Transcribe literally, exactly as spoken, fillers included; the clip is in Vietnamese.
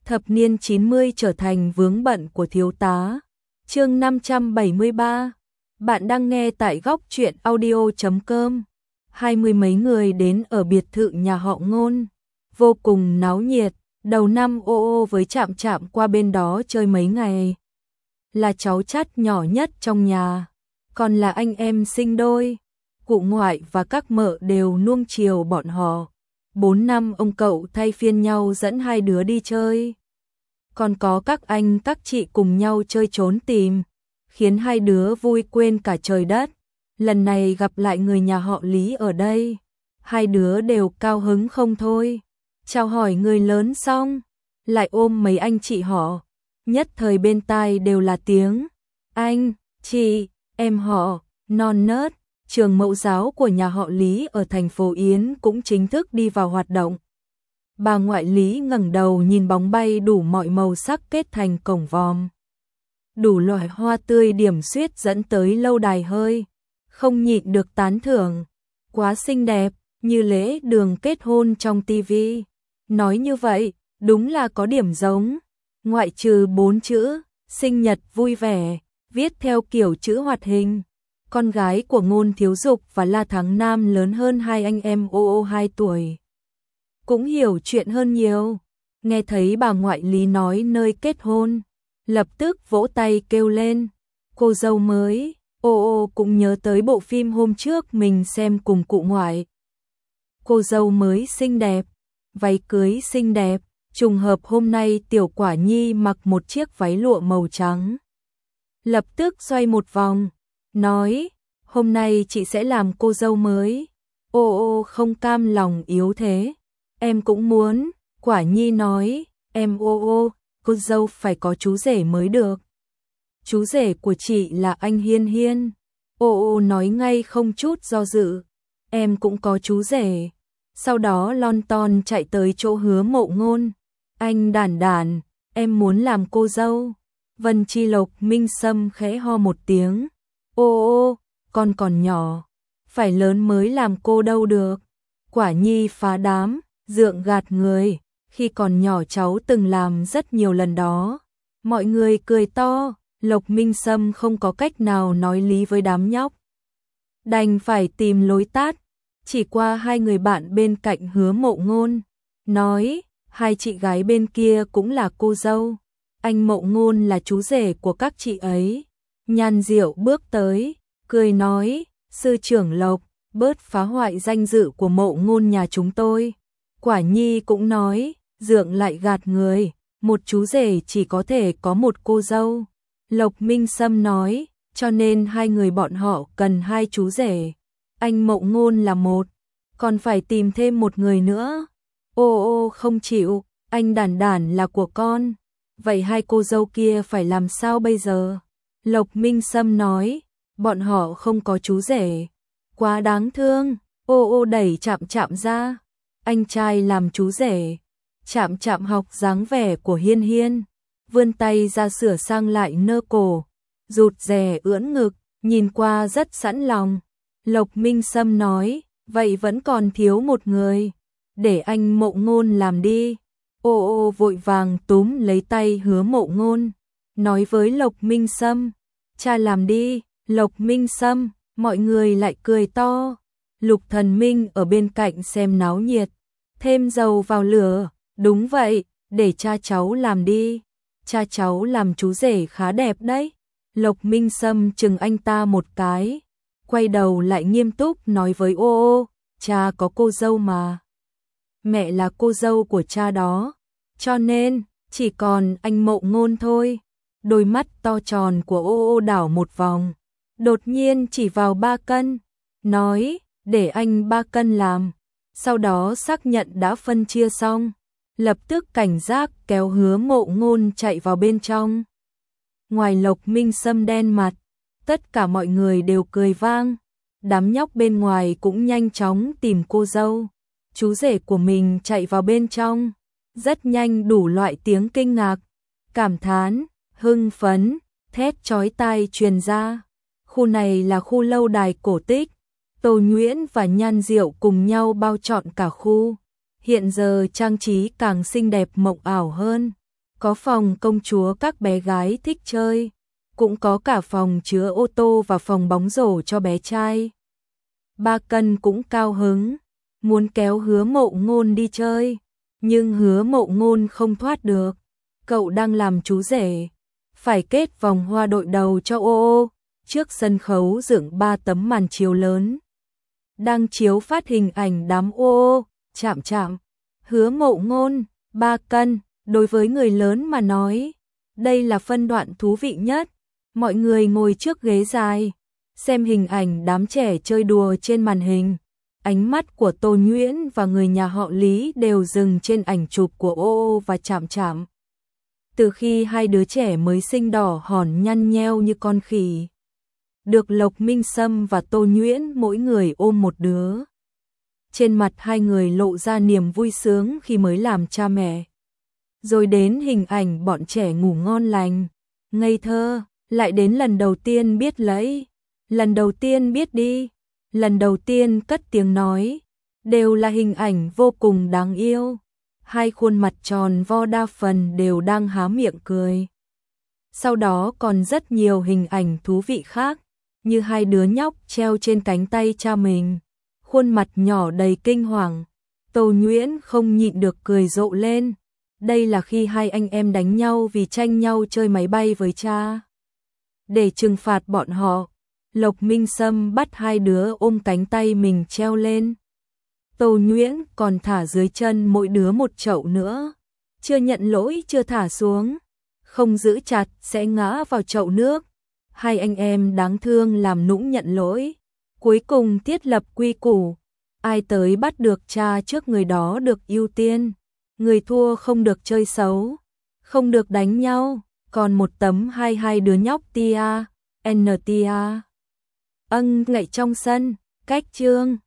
Thập niên chín mươi trở thành vướng bận của thiếu tá. Chương năm trăm bảy mươi ba. Bạn đang nghe tại góc truyện audio chấm com. Hai mươi mấy người đến ở biệt thự nhà họ Ngôn, vô cùng náo nhiệt. Đầu năm ô ô với Trạm Trạm qua bên đó chơi mấy ngày. Là cháu chắt nhỏ nhất trong nhà, còn là anh em sinh đôi. Cụ ngoại và các mợ đều nuông chiều bọn họ. Bốn năm ông cậu thay phiên nhau dẫn hai đứa đi chơi. Còn có các anh các chị cùng nhau chơi trốn tìm, khiến hai đứa vui quên cả trời đất. Lần này gặp lại người nhà họ Lý ở đây, hai đứa đều cao hứng không thôi. Chào hỏi người lớn xong, lại ôm mấy anh chị họ. Nhất thời bên tai đều là tiếng anh, chị, em họ, non nớt. Trường mẫu giáo của nhà họ Lý ở thành phố Yến cũng chính thức đi vào hoạt động. Bà ngoại Lý ngẩng đầu nhìn bóng bay đủ mọi màu sắc kết thành cổng vòm. Đủ loại hoa tươi điểm xuyết dẫn tới lâu đài hơi, không nhịn được tán thưởng. Quá xinh đẹp, như lễ đường kết hôn trong tivi. Nói như vậy, đúng là có điểm giống. Ngoại trừ bốn chữ, sinh nhật vui vẻ, viết theo kiểu chữ hoạt hình. Con gái của Ngôn Thiếu Dục và La Thắng Nam lớn hơn hai anh em ô ô hai tuổi. Cũng hiểu chuyện hơn nhiều. Nghe thấy bà ngoại Lý nói nơi kết hôn, lập tức vỗ tay kêu lên. Cô dâu mới, ô ô cũng nhớ tới bộ phim hôm trước mình xem cùng cụ ngoại. Cô dâu mới xinh đẹp, váy cưới xinh đẹp, trùng hợp hôm nay Tiểu Quả Nhi mặc một chiếc váy lụa màu trắng. Lập tức xoay một vòng, nói, hôm nay chị sẽ làm cô dâu mới. Ô ô không cam lòng yếu thế. Em cũng muốn. Quả Nhi nói, em ô ô, cô dâu phải có chú rể mới được. Chú rể của chị là anh Hiên Hiên. Ô ô nói ngay không chút do dự. Em cũng có chú rể. Sau đó lon ton chạy tới chỗ Hứa Mộ Ngôn. Anh Đản Đản, em muốn làm cô dâu. Vân Chi Lộc Minh Sâm khẽ ho một tiếng. Ô ô, con còn nhỏ, phải lớn mới làm cô đâu được. Quả Nhi phá đám, dượng gạt người, khi còn nhỏ cháu từng làm rất nhiều lần đó. Mọi người cười to, Lộc Minh Sâm không có cách nào nói lý với đám nhóc. Đành phải tìm lối tát, chỉ qua hai người bạn bên cạnh Hứa Mộ Ngôn, nói, hai chị gái bên kia cũng là cô dâu. Anh Mộ Ngôn là chú rể của các chị ấy. Nhan Diệu bước tới, cười nói, sư trưởng Lộc, bớt phá hoại danh dự của Mộ Ngôn nhà chúng tôi. Quả Nhi cũng nói, dượng lại gạt người, một chú rể chỉ có thể có một cô dâu. Lộc Minh Sâm nói, cho nên hai người bọn họ cần hai chú rể. Anh Mộ Ngôn là một, còn phải tìm thêm một người nữa. Ô ô không chịu, anh Đản Đản là của con. Vậy hai cô dâu kia phải làm sao bây giờ? Lộc Minh Sâm nói, bọn họ không có chú rể. Quá đáng thương. Ô ô đẩy Trạm Trạm ra. Anh trai làm chú rể. Trạm Trạm học dáng vẻ của Hiên Hiên, vươn tay ra sửa sang lại nơ cổ, rụt rè ưỡn ngực, nhìn qua rất sẵn lòng. Lộc Minh Sâm nói, vậy vẫn còn thiếu một người, để anh Mộ Ngôn làm đi. Ô ô vội vàng túm lấy tay Hứa Mộ Ngôn, nói với Lộc Minh Sâm, cha làm đi. Lộc Minh Sâm, mọi người lại cười to. Lục Thần Minh ở bên cạnh xem náo nhiệt, thêm dầu vào lửa. Đúng vậy, để cha cháu làm đi. Cha cháu làm chú rể khá đẹp đấy. Lộc Minh Sâm chừng anh ta một cái, quay đầu lại nghiêm túc nói với ô ô, cha có cô dâu mà. Mẹ là cô dâu của cha đó, cho nên chỉ còn anh Mộ Ngôn thôi. Đôi mắt to tròn của ô ô đảo một vòng, đột nhiên chỉ vào ba cân, nói, để anh ba cân làm. Sau đó xác nhận đã phân chia xong, lập tức cảnh giác kéo Hứa Mộ Ngôn chạy vào bên trong. Ngoài Lộc Minh Sâm đen mặt, tất cả mọi người đều cười vang. Đám nhóc bên ngoài cũng nhanh chóng tìm cô dâu. Chú rể của mình chạy vào bên trong, rất nhanh đủ loại tiếng kinh ngạc, cảm thán, hưng phấn, thét chói tai truyền ra. Khu này là khu lâu đài cổ tích. Tô Nhuyễn và Nhan Diệu cùng nhau bao trọn cả khu. Hiện giờ trang trí càng xinh đẹp mộng ảo hơn. Có phòng công chúa các bé gái thích chơi, cũng có cả phòng chứa ô tô và phòng bóng rổ cho bé trai. Ba Cân cũng cao hứng, muốn kéo Hứa Mộ Ngôn đi chơi, nhưng Hứa Mộ Ngôn không thoát được. Cậu đang làm chú rể, phải kết vòng hoa đội đầu cho ô ô, trước sân khấu dựng ba tấm màn chiếu lớn. Đang chiếu phát hình ảnh đám ô ô, chạm chạm. Hứa Mộ Ngôn, Ba Cân, đối với người lớn mà nói, đây là phân đoạn thú vị nhất. Mọi người ngồi trước ghế dài, xem hình ảnh đám trẻ chơi đùa trên màn hình. Ánh mắt của Tô Nhuyễn và người nhà họ Lý đều dừng trên ảnh chụp của ô ô và chạm chạm. Từ khi hai đứa trẻ mới sinh đỏ hòn nhăn nheo như con khỉ, được Lộc Minh Sâm và Tô Nhuyễn mỗi người ôm một đứa. Trên mặt hai người lộ ra niềm vui sướng khi mới làm cha mẹ. Rồi đến hình ảnh bọn trẻ ngủ ngon lành, ngây thơ, lại đến lần đầu tiên biết lấy, lần đầu tiên biết đi, lần đầu tiên cất tiếng nói, đều là hình ảnh vô cùng đáng yêu. Hai khuôn mặt tròn vo đa phần đều đang há miệng cười. Sau đó còn rất nhiều hình ảnh thú vị khác, như hai đứa nhóc treo trên cánh tay cha mình, khuôn mặt nhỏ đầy kinh hoàng. Tô Nhuyễn không nhịn được cười rộ lên. Đây là khi hai anh em đánh nhau vì tranh nhau chơi máy bay với cha. Để trừng phạt bọn họ, Lộc Minh Sâm bắt hai đứa ôm cánh tay mình treo lên. Tô Nhuyễn còn thả dưới chân mỗi đứa một chậu nữa. Chưa nhận lỗi chưa thả xuống, không giữ chặt sẽ ngã vào chậu nước. Hai anh em đáng thương làm nũng nhận lỗi. Cuối cùng thiết lập quy củ, ai tới bắt được cha trước người đó được ưu tiên. Người thua không được chơi xấu, không được đánh nhau. Còn một tấm hai hai đứa nhóc tia, en tia. Ân ngậy trong sân, cách chương.